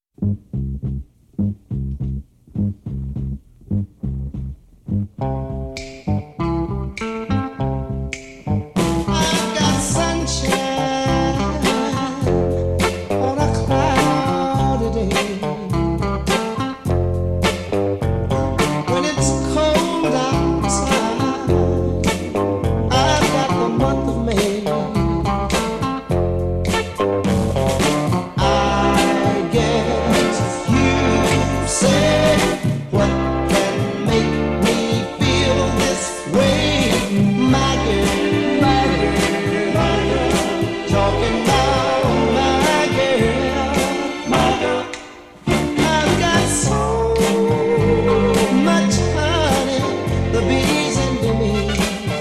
I've got sunshine on a cloudy day. When it's cold outside, I've got the month of May. I guess you say what can make me feel this way, my girl, my girl, my girl. Talking about my girl, my girl. I've got so much honey, the bees envy me.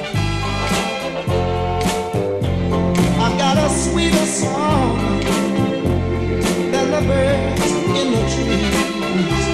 I've got a sweeter song than the birds in the trees.